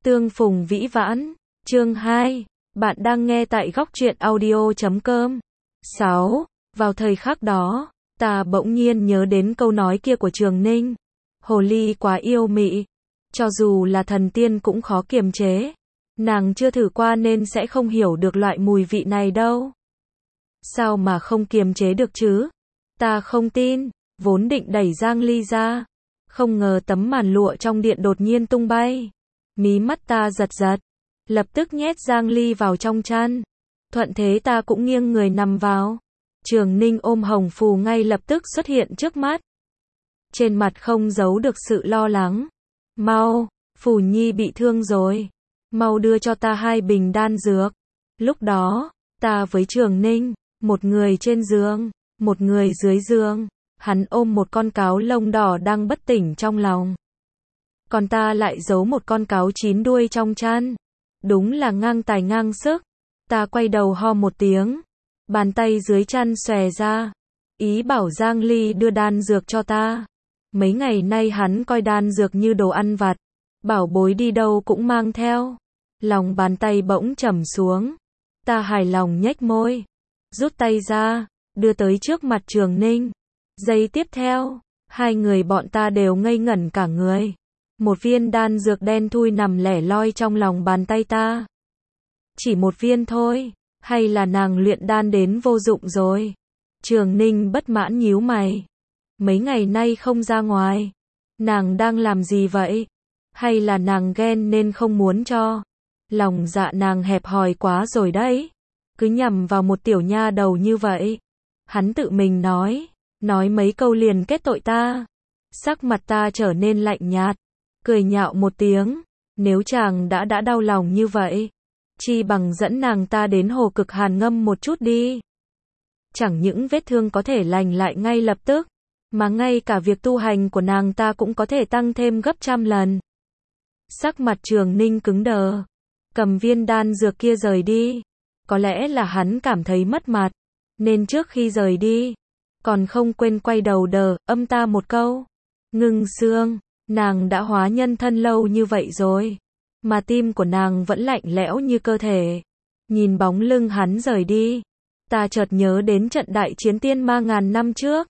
Tương phùng vĩ vãn, chương 2, bạn đang nghe tại góc truyện audio.com. 6. Vào thời khắc đó, ta bỗng nhiên nhớ đến câu nói kia của Trường Ninh. Hồ ly quá yêu mị, cho dù là thần tiên cũng khó kiềm chế. Nàng chưa thử qua nên sẽ không hiểu được loại mùi vị này đâu. Sao mà không kiềm chế được chứ? Ta không tin, vốn định đẩy Giang Ly ra. Không ngờ tấm màn lụa trong điện đột nhiên tung bay. Mí mắt ta giật giật, lập tức nhét Giang Ly vào trong chăn. Thuận thế ta cũng nghiêng người nằm vào. Trường Ninh ôm hồng phù ngay lập tức xuất hiện trước mắt. Trên mặt không giấu được sự lo lắng. Mau, Phù Nhi bị thương rồi. Mau đưa cho ta 2 bình đan dược. Lúc đó, ta với Trường Ninh, một người trên giường, một người dưới giường. Hắn ôm một con cáo lông đỏ đang bất tỉnh trong lòng. Còn ta lại giấu một con cáo 9 đuôi trong chăn. Đúng là ngang tài ngang sức. Ta quay đầu ho một tiếng. Bàn tay dưới chăn xòe ra. Ý bảo Giang Ly đưa đan dược cho ta. Mấy ngày nay hắn coi đan dược như đồ ăn vặt. Bảo bối đi đâu cũng mang theo. Lòng bàn tay bỗng trầm xuống. Ta hài lòng nhếch môi. Rút tay ra, đưa tới trước mặt Trường Ninh. Giây tiếp theo, 2 người bọn ta đều ngây ngẩn cả người. Một viên đan dược đen thui nằm lẻ loi trong lòng bàn tay ta. Chỉ một viên thôi, hay là nàng luyện đan đến vô dụng rồi? Trường Ninh bất mãn nhíu mày. Mấy ngày nay không ra ngoài. Nàng đang làm gì vậy? Hay là nàng ghen nên không muốn cho? Lòng dạ nàng hẹp hòi quá rồi đấy. Cứ nhằm vào một tiểu nha đầu như vậy. Hắn tự mình nói mấy câu liền kết tội ta. Sắc mặt ta trở nên lạnh nhạt. Cười nhạo một tiếng. Nếu chàng đã đau lòng như vậy, chi bằng dẫn nàng ta đến hồ cực hàn ngâm một chút đi. Chẳng những vết thương có thể lành lại ngay lập tức, mà ngay cả việc tu hành của nàng ta cũng có thể tăng thêm gấp trăm lần. Sắc mặt Trường Ninh cứng đờ, cầm viên đan dược kia rời đi. Có lẽ là hắn cảm thấy mất mặt, nên trước khi rời đi, còn không quên quay đầu âm ta một câu. Ngưng Sương, nàng đã hóa nhân thân lâu như vậy rồi, mà tim của nàng vẫn lạnh lẽo như cơ thể. Nhìn bóng lưng hắn rời đi, ta chợt nhớ đến trận đại chiến tiên ma ngàn năm trước.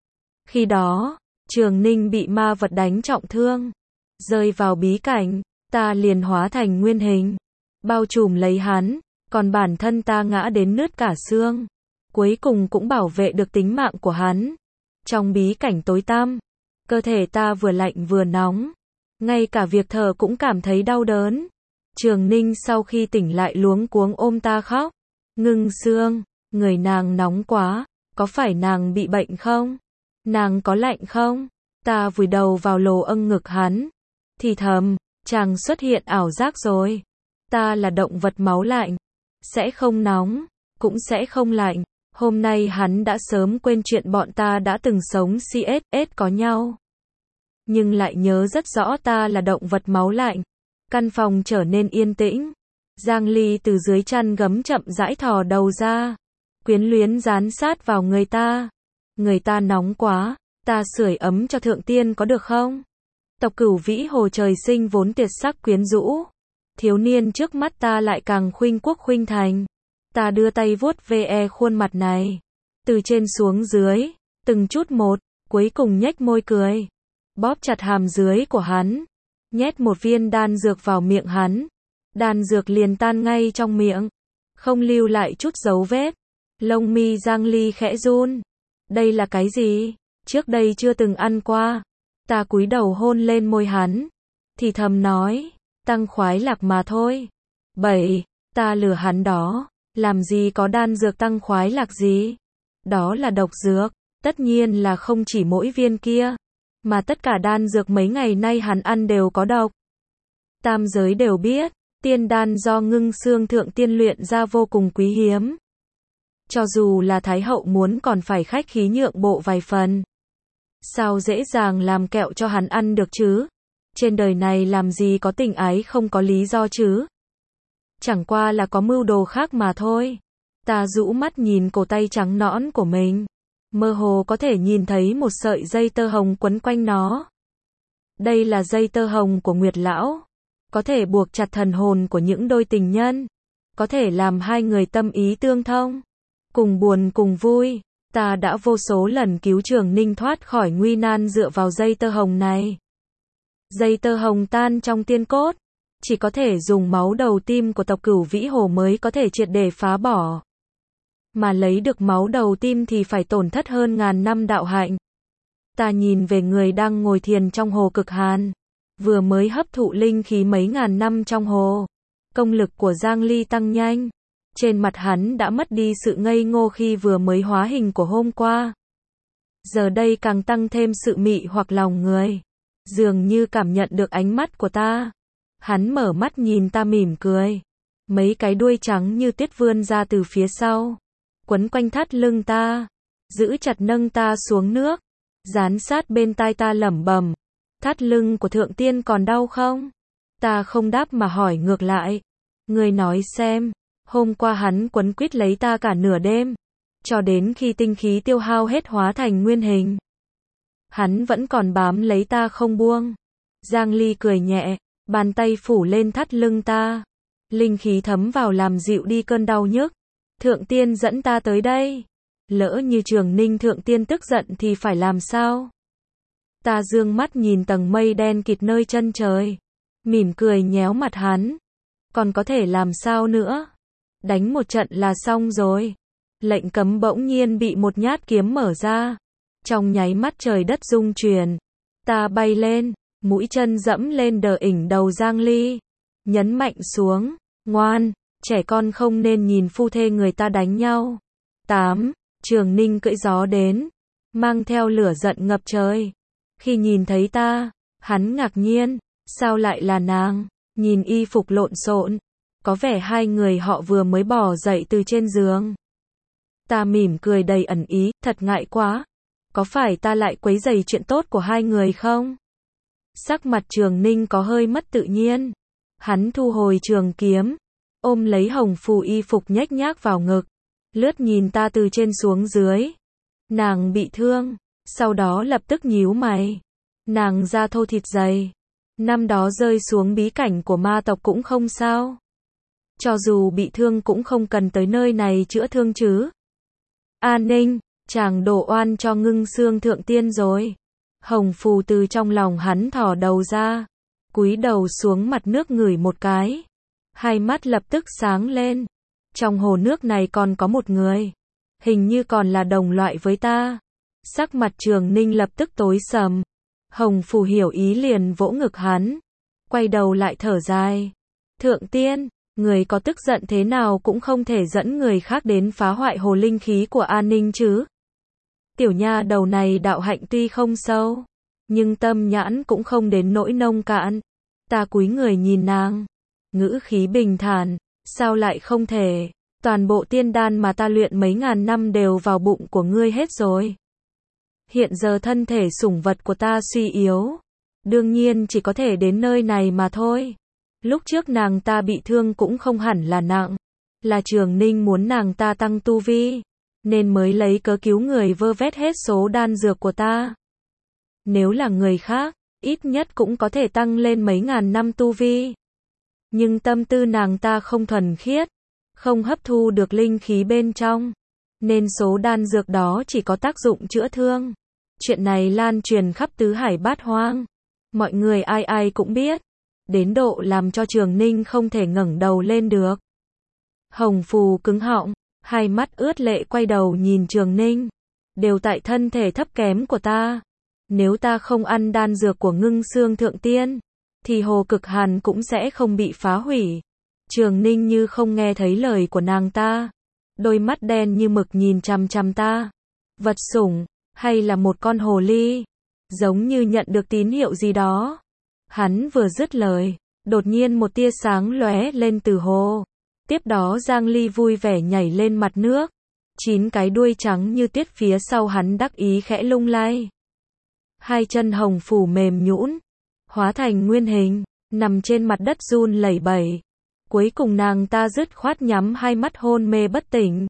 Khi đó, Trường Ninh bị ma vật đánh trọng thương, rơi vào bí cảnh, ta liền hóa thành nguyên hình, bao trùm lấy hắn, còn bản thân ta ngã đến nứt cả xương. Cuối cùng cũng bảo vệ được tính mạng của hắn. Trong bí cảnh tối tăm, cơ thể ta vừa lạnh vừa nóng, ngay cả việc thở cũng cảm thấy đau đớn. Trường Ninh sau khi tỉnh lại luống cuống ôm ta khóc. Ngưng Sương, người nàng nóng quá, có phải nàng bị bệnh không? Nàng có lạnh không? Ta vùi đầu vào lồ âng ngực hắn, thì thầm, chàng xuất hiện ảo giác rồi. Ta là động vật máu lạnh, sẽ không nóng, cũng sẽ không lạnh. Hôm nay hắn đã sớm quên chuyện bọn ta đã từng sống CSS có nhau. Nhưng lại nhớ rất rõ ta là động vật máu lạnh. Căn phòng trở nên yên tĩnh. Giang Ly từ dưới chăn gấm chậm rãi thò đầu ra. Quyến luyến dán sát vào người ta. Người ta nóng quá, ta sưởi ấm cho thượng tiên có được không? Tộc Cửu Vĩ Hồ trời sinh vốn tuyệt sắc quyến rũ. Thiếu niên trước mắt ta lại càng khuynh quốc khuynh thành. Ta đưa tay vuốt ve khuôn mặt này, từ trên xuống dưới, từng chút một, cuối cùng nhếch môi cười, bóp chặt hàm dưới của hắn, nhét một viên đan dược vào miệng hắn. Đan dược liền tan ngay trong miệng, không lưu lại chút dấu vết. Lông mi Giang Ly khẽ run. Đây là cái gì? Trước đây chưa từng ăn qua. Ta cúi đầu hôn lên môi hắn, thì thầm nói, tăng khoái lạc mà thôi. Ta lừa hắn đó. Làm gì có đan dược tăng khoái lạc gì? Đó là độc dược, tất nhiên là không chỉ mỗi viên kia, mà tất cả đan dược mấy ngày nay hắn ăn đều có độc. Tam giới đều biết, tiên đan do Ngưng Sương thượng tiên luyện ra vô cùng quý hiếm. Cho dù là Thái hậu muốn còn phải khách khí nhượng bộ vài phần. Sao dễ dàng làm kẹo cho hắn ăn được chứ? Trên đời này làm gì có tình ái không có lý do chứ? Chẳng qua là có mưu đồ khác mà thôi. Ta rũ mắt nhìn cổ tay trắng nõn của mình. Mơ hồ có thể nhìn thấy một sợi dây tơ hồng quấn quanh nó. Đây là dây tơ hồng của Nguyệt Lão. có thể buộc chặt thần hồn của những đôi tình nhân, có thể làm hai người tâm ý tương thông, cùng buồn cùng vui. Ta đã vô số lần cứu Trường Ninh thoát khỏi nguy nan dựa vào dây tơ hồng này. Dây tơ hồng tan trong tiên cốt, chỉ có thể dùng máu đầu tim của tộc Cửu Vĩ Hồ mới có thể triệt để phá bỏ. Mà lấy được máu đầu tim thì phải tổn thất hơn ngàn năm đạo hạnh. Ta nhìn về người đang ngồi thiền trong hồ cực hàn, vừa mới hấp thụ linh khí mấy ngàn năm trong hồ. Công lực của Giang Ly tăng nhanh. Trên mặt hắn đã mất đi sự ngây ngô khi vừa mới hóa hình của hôm qua. Giờ đây càng tăng thêm sự mị hoặc lòng người. Dường như cảm nhận được ánh mắt của ta. Hắn mở mắt nhìn ta mỉm cười. Mấy cái đuôi trắng như tuyết vươn ra từ phía sau, quấn quanh thắt lưng ta, giữ chặt nâng ta xuống nước, dán sát bên tai ta lẩm bẩm. Thắt lưng của Thượng Tiên còn đau không? Ta không đáp mà hỏi ngược lại. Ngươi nói xem, hôm qua hắn quấn quýt lấy ta cả nửa đêm, cho đến khi tinh khí tiêu hao hết hóa thành nguyên hình. Hắn vẫn còn bám lấy ta không buông. Giang Ly cười nhẹ, bàn tay phủ lên thắt lưng ta. Linh khí thấm vào làm dịu đi cơn đau nhức. Thượng Tiên dẫn ta tới đây. Lỡ như Trường Ninh Thượng Tiên tức giận thì phải làm sao? Ta dương mắt nhìn tầng mây đen kịt nơi chân trời, mỉm cười nhéo mặt hắn. Còn có thể làm sao nữa? Đánh một trận là xong rồi. Lệnh cấm bỗng nhiên bị một nhát kiếm mở ra. Trong nháy mắt trời đất rung chuyển. Ta bay lên, mũi chân dẫm lên đờ ỉnh đầu Giang Ly. Nhấn mạnh xuống, ngoan, trẻ con không nên nhìn phu thê người ta đánh nhau. 8. Trường Ninh cưỡi gió đến, mang theo lửa giận ngập trời. Khi nhìn thấy ta, hắn ngạc nhiên, sao lại là nàng? Nhìn y phục lộn xộn, có vẻ hai người họ vừa mới bò dậy từ trên giường. Ta mỉm cười đầy ẩn ý, thật ngại quá. Có phải ta lại quấy rầy chuyện tốt của hai người không? Sắc mặt Trường Ninh có hơi mất tự nhiên. Hắn thu hồi trường kiếm, ôm lấy hồng phù y phục nhếch nhác vào ngực, lướt nhìn ta từ trên xuống dưới. Nàng bị thương, sau đó lập tức nhíu mày. Nàng da thô thịt dày, năm đó rơi xuống bí cảnh của ma tộc cũng không sao. Cho dù bị thương cũng không cần tới nơi này chữa thương chứ. An Ninh, chàng đổ oan cho Ngưng Xương Thượng Tiên rồi. Hồng phù từ trong lòng hắn thò đầu ra, cúi đầu xuống mặt nước ngửi một cái. Hai mắt lập tức sáng lên. Trong hồ nước này còn có một người, hình như còn là đồng loại với ta. Sắc mặt Trường Ninh lập tức tối sầm. Hồng phù hiểu ý liền vỗ ngực hắn, quay đầu lại thở dài. Thượng Tiên, người có tức giận thế nào cũng không thể dẫn người khác đến phá hoại hồ linh khí của An Ninh chứ. Tiểu nha đầu này đạo hạnh tuy không sâu, nhưng tâm nhãn cũng không đến nỗi nông cạn. Ta cúi người nhìn nàng, ngữ khí bình thản, sao lại không thể? Toàn bộ tiên đan mà ta luyện mấy ngàn năm đều vào bụng của ngươi hết rồi. Hiện giờ thân thể sủng vật của ta suy yếu, đương nhiên chỉ có thể đến nơi này mà thôi. Lúc trước nàng ta bị thương cũng không hẳn là nặng, là Trường Ninh muốn nàng ta tăng tu vi, nên mới lấy cớ cứu người vơ vét hết số đan dược của ta. Nếu là người khác, ít nhất cũng có thể tăng lên mấy ngàn năm tu vi. Nhưng tâm tư nàng ta không thuần khiết, không hấp thu được linh khí bên trong, nên số đan dược đó chỉ có tác dụng chữa thương. Chuyện này lan truyền khắp tứ hải bát hoang, mọi người ai ai cũng biết, đến độ làm cho Trường Ninh không thể ngẩng đầu lên được. Hồng phù cứng họng, hai mắt ướt lệ quay đầu nhìn Trường Ninh. Đều tại thân thể thấp kém của ta. Nếu ta không ăn đan dược của Ngưng Xương Thượng Tiên, thì hồ cực hàn cũng sẽ không bị phá hủy. Trường Ninh như không nghe thấy lời của nàng ta, đôi mắt đen như mực nhìn chằm chằm ta. Vật sủng, hay là một con hồ ly? Giống như nhận được tín hiệu gì đó. Hắn vừa dứt lời, đột nhiên một tia sáng lóe lên từ hồ. Tiếp đó Giang Ly vui vẻ nhảy lên mặt nước. 9 cái đuôi trắng như tuyết phía sau hắn đắc ý khẽ lung lay. Hai chân hồng phù mềm nhũn, hóa thành nguyên hình, nằm trên mặt đất run lẩy bẩy. Cuối cùng nàng ta dứt khoát nhắm hai mắt hôn mê bất tỉnh.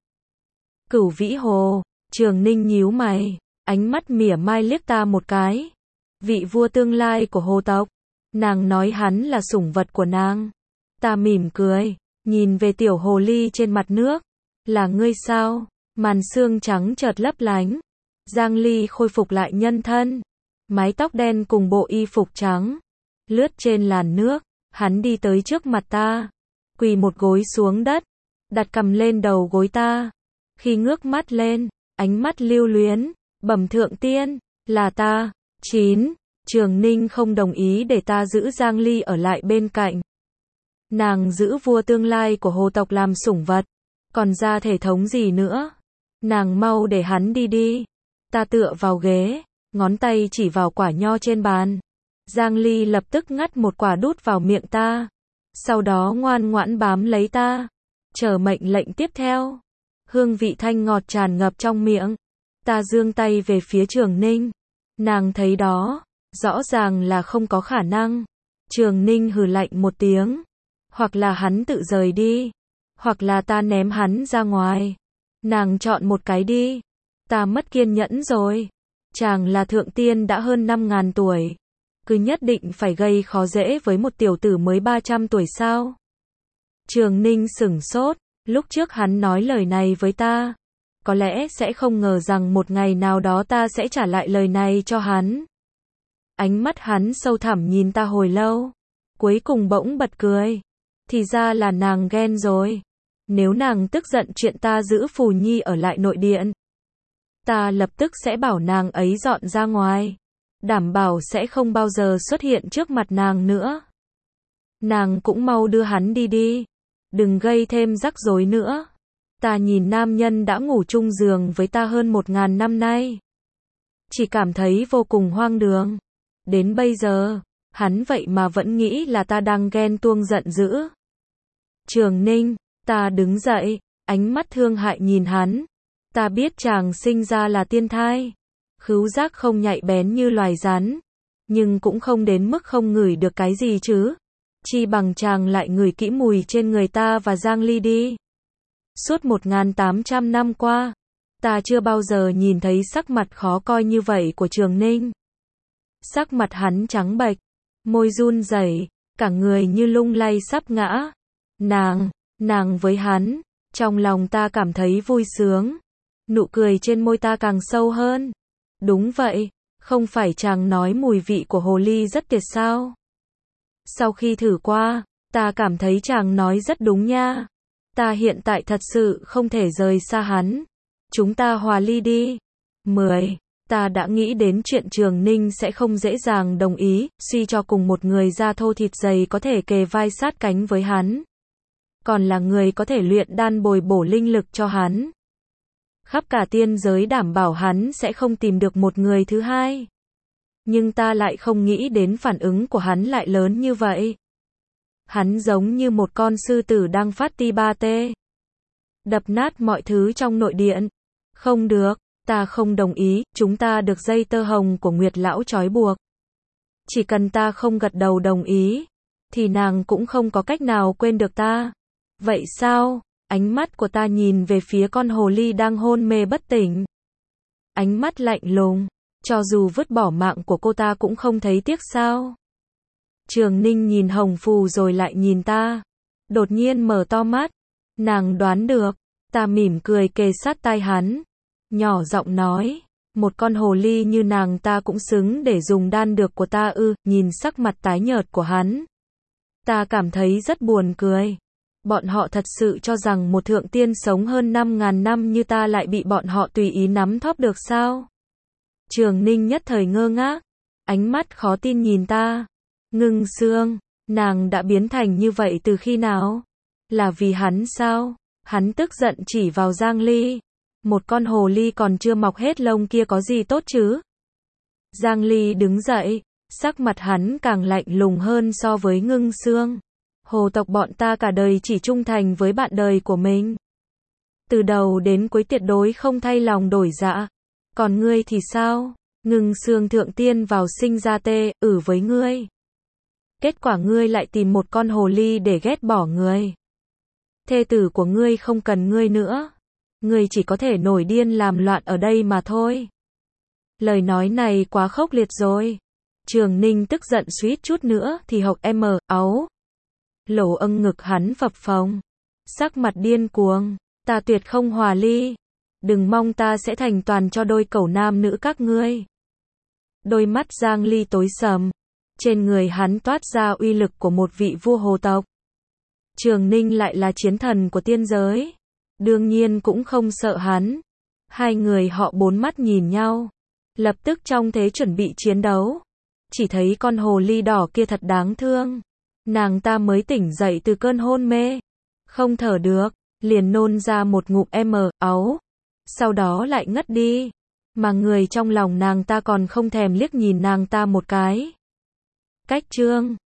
Cửu Vĩ Hồ, Trường Ninh nhíu mày, ánh mắt mỉa mai liếc ta một cái. Vị vua tương lai của hồ tộc, Nàng nói hắn là sủng vật của nàng. Ta mỉm cười, nhìn về tiểu hồ ly trên mặt nước. Là ngươi sao? Màn sương trắng chợt lấp lánh. Giang Ly khôi phục lại nhân thân. Mái tóc đen cùng bộ y phục trắng. Lướt trên làn nước, hắn đi tới trước mặt ta. Quỳ một gối xuống đất. Đặt cằm lên đầu gối ta. Khi ngước mắt lên, ánh mắt lưu luyến. Bẩm thượng tiên, là ta. 9. Trường Ninh không đồng ý để ta giữ Giang Ly ở lại bên cạnh. Nàng giữ vua tương lai của hồ tộc làm sủng vật. Còn ra thể thống gì nữa? Nàng mau để hắn đi đi. Ta tựa vào ghế, ngón tay chỉ vào quả nho trên bàn. Giang Ly lập tức ngắt một quả đút vào miệng ta. Sau đó ngoan ngoãn bám lấy ta. Chờ mệnh lệnh tiếp theo. Hương vị thanh ngọt tràn ngập trong miệng. Ta giương tay về phía Trường Ninh. Nàng thấy đó, rõ ràng là không có khả năng. Trường Ninh hừ lạnh một tiếng. Hoặc là hắn tự rời đi. Hoặc là ta ném hắn ra ngoài. Nàng chọn một cái đi. Ta mất kiên nhẫn rồi. Chàng là thượng tiên đã hơn 5.000 tuổi. Cứ nhất định phải gây khó dễ với một tiểu tử mới 300 tuổi sao? Trường Ninh sửng sốt. Lúc trước hắn nói lời này với ta. Có lẽ sẽ không ngờ rằng một ngày nào đó ta sẽ trả lại lời này cho hắn. Ánh mắt hắn sâu thẳm nhìn ta hồi lâu. Cuối cùng bỗng bật cười. Thì ra là nàng ghen rồi. Nếu nàng tức giận chuyện ta giữ Phù Nhi ở lại nội điện, ta lập tức sẽ bảo nàng ấy dọn ra ngoài. Đảm bảo sẽ không bao giờ xuất hiện trước mặt nàng nữa. Nàng cũng mau đưa hắn đi đi. Đừng gây thêm rắc rối nữa. Ta nhìn nam nhân đã ngủ chung giường với ta hơn 1.000 năm nay. Chỉ cảm thấy vô cùng hoang đường. Đến bây giờ, hắn vậy mà vẫn nghĩ là ta đang ghen tuông giận dữ. Trường Ninh, ta đứng dậy, ánh mắt thương hại nhìn hắn. Ta biết chàng sinh ra là tiên thai. Khứu giác không nhạy bén như loài rắn. Nhưng cũng không đến mức không ngửi được cái gì chứ. Chi bằng chàng lại ngửi kỹ mùi trên người ta và Giang Ly đi. Suốt 1.800 năm qua, ta chưa bao giờ nhìn thấy sắc mặt khó coi như vậy của Trường Ninh. Sắc mặt hắn trắng bệch, môi run rẩy, cả người như lung lay sắp ngã. Nàng với hắn, trong lòng ta cảm thấy vui sướng. Nụ cười trên môi ta càng sâu hơn. Đúng vậy, không phải chàng nói mùi vị của hồ ly rất tuyệt sao? Sau khi thử qua, ta cảm thấy chàng nói rất đúng nha. Ta hiện tại thật sự không thể rời xa hắn. Chúng ta hòa ly đi. 10. Ta đã nghĩ đến chuyện Trường Ninh sẽ không dễ dàng đồng ý, suy cho cùng một người da thô thịt dày có thể kề vai sát cánh với hắn. Còn là người có thể luyện đan bồi bổ linh lực cho hắn. Khắp cả tiên giới đảm bảo hắn sẽ không tìm được một người thứ hai. Nhưng ta lại không nghĩ đến phản ứng của hắn lại lớn như vậy. Hắn giống như một con sư tử đang phát ti ba tê. Đập nát mọi thứ trong nội điện. Không được, ta không đồng ý, chúng ta được dây tơ hồng của Nguyệt Lão trói buộc. Chỉ cần ta không gật đầu đồng ý, thì nàng cũng không có cách nào quên được ta. Vậy sao? Ánh mắt của ta nhìn về phía con hồ ly đang hôn mê bất tỉnh. Ánh mắt lạnh lùng, cho dù vứt bỏ mạng của cô ta cũng không thấy tiếc sao? Trường Ninh nhìn Hồng Phù rồi lại nhìn ta. Đột nhiên mở to mắt. Nàng đoán được. Ta mỉm cười kề sát tai hắn. Nhỏ giọng nói. Một con hồ ly như nàng ta cũng xứng để dùng đan dược của ta ư. Nhìn sắc mặt tái nhợt của hắn. Ta cảm thấy rất buồn cười. Bọn họ thật sự cho rằng một thượng tiên sống hơn 5.000 năm như ta lại bị bọn họ tùy ý nắm thóp được sao? Trường Ninh nhất thời ngơ ngác. Ánh mắt khó tin nhìn ta. Ngưng Sương, nàng đã biến thành như vậy từ khi nào? Là vì hắn sao? Hắn tức giận chỉ vào Giang Ly. Một con hồ ly còn chưa mọc hết lông kia có gì tốt chứ? Giang Ly đứng dậy, sắc mặt hắn càng lạnh lùng hơn so với Ngưng Sương. Hồ tộc bọn ta cả đời chỉ trung thành với bạn đời của mình. Từ đầu đến cuối tuyệt đối không thay lòng đổi dạ. Còn ngươi thì sao? Ngưng Sương thượng tiên vào sinh ra tê, với ngươi. Kết quả ngươi lại tìm một con hồ ly để ghét bỏ ngươi. Thê tử của ngươi không cần ngươi nữa. Ngươi chỉ có thể nổi điên làm loạn ở đây mà thôi. Lời nói này quá khốc liệt rồi. Trường Ninh tức giận suýt chút nữa thì hộc áo. Lỗ âng ngực hắn phập phồng. Sắc mặt điên cuồng. Ta tuyệt không hòa ly. Đừng mong ta sẽ thành toàn cho đôi cẩu nam nữ các ngươi. Đôi mắt Giang Ly tối sầm. Trên người hắn toát ra uy lực của một vị vua hồ tộc. Trường Ninh lại là chiến thần của tiên giới. Đương nhiên cũng không sợ hắn. Hai người họ bốn mắt nhìn nhau. Lập tức trong thế chuẩn bị chiến đấu. Chỉ thấy con hồ ly đỏ kia thật đáng thương. Nàng ta mới tỉnh dậy từ cơn hôn mê. Không thở được, liền nôn ra một ngụm áo. Sau đó lại ngất đi. Mà người trong lòng nàng ta còn không thèm liếc nhìn nàng ta một cái. Cách chương